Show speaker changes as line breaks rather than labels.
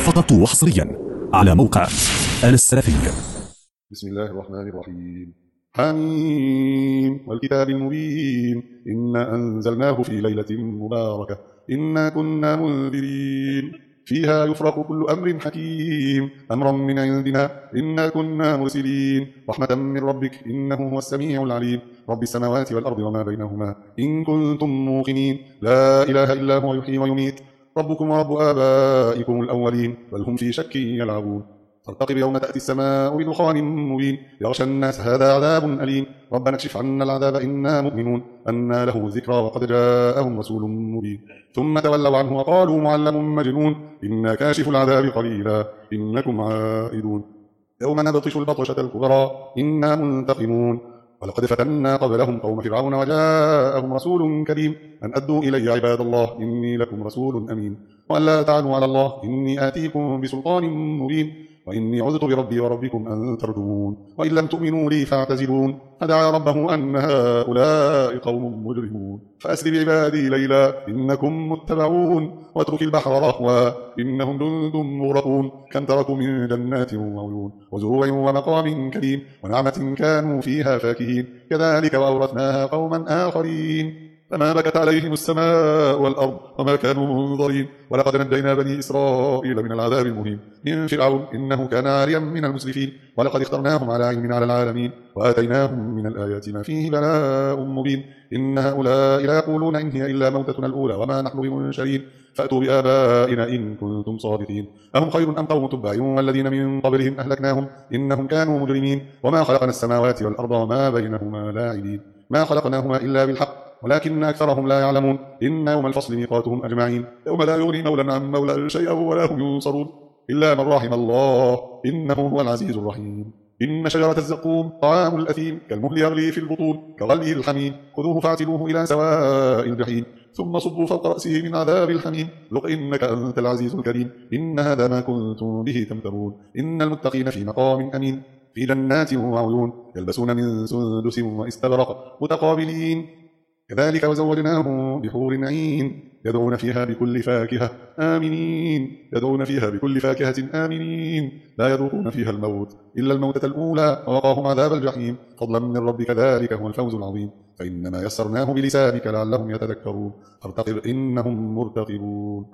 فقط وحصريا على موقع آل السلفي.
بسم الله الرحمن الرحيم. حميم والكتاب المبين إنا أنزلناه في ليلة مباركة إنا كنا منذرين فيها يفرق كل أمر حكيم أمرا من عندنا إنا كنا مرسلين رحمة من ربك إنه هو السميع العليم رب السماوات والأرض وما بينهما إن كنتم موقنين لا إله إلا هو يحيي ويميت ربكم ورب آبائكم الأولين بل هم في شك يلعبون فارتقب يوم تأتي السماء بدخان مبين يغشى الناس هذا عذاب أليم ربنا اكشف عنا العذاب إنا مؤمنون أنى له الذكرى وقد جاءهم رسول مبين ثم تولوا عنه وقالوا معلم مجنون إنا كاشف العذاب قليلا إنكم عائدون يوم نبطش البطشة الكبرى إنا منتقمون ولقد فتنا قبلهم قوم فرعون وجاءهم رسول كريم أن أدوا إلي عباد الله إني لكم رسول أمين وأن لا تعلوا على الله إني آتيكم بسلطان مبين وإني عذت بربي وربكم أن تردون وإن لم تؤمنوا لي فاعتزلون فدعا ربه أن هؤلاء قوم مجرمون فأسر بعبادي ليلا إنكم متبعون واترك البحر رهوا إنهم جند مغرقون كم تركوا من جنات وعيون وزروع ومقام كريم ونعمة كانوا فيها فاكهين كذلك وأورثناها قوما آخرين فما بكت عليهم السماء والأرض وما كانوا منظرين ولقد نجينا بني إسرائيل من العذاب المهين من فرعون إنه كان عاليا من المسرفين ولقد اخترناهم على علم على العالمين وآتيناهم من الآيات ما فيه بلاء مبين إن هؤلاء لا يقولون إن هي إلا موتتنا الأولى وما نحن بمنشرين فأتوا بآبائنا إن كنتم صادقين أهم خير أم قوم تبع والذين من قبلهم أهلكناهم إنهم كانوا مجرمين وما خلقنا السماوات والأرض وما بينهما لاعبين ما خلقناهما إلا بالحق ولكن أكثرهم لا يعلمون إن يوم الفصل ميقاتهم أجمعين يوم لا يغني مولى عن مولى شيئا ولا هم ينصرون إلا من رحم الله إنه هو العزيز الرحيم إن شجرة الزقوم طعام الأثيم كالمهل يغلي في البطون كغليه الحميم خذوه فاعتلوه إلى سواء الجحيم ثم صبوا فوق رأسه من عذاب الحميم ذق إنك أنت العزيز الكريم إن هذا ما كنتم به تمترون إن المتقين في مقام أمين في جنات وعيون يلبسون من سندس واستبرق متقابلين كذلك وزوجناهم بحور عين يدعون فيها بكل فاكهة آمنين لا يذوقون فيها الموت إلا الموتة الأولى ووقاهم عذاب الجحيم فضلا من ربك ذلك هو الفوز العظيم فإنما يسرناه بلسانك لعلهم يتذكرون فارتقب إنهم مرتقبون.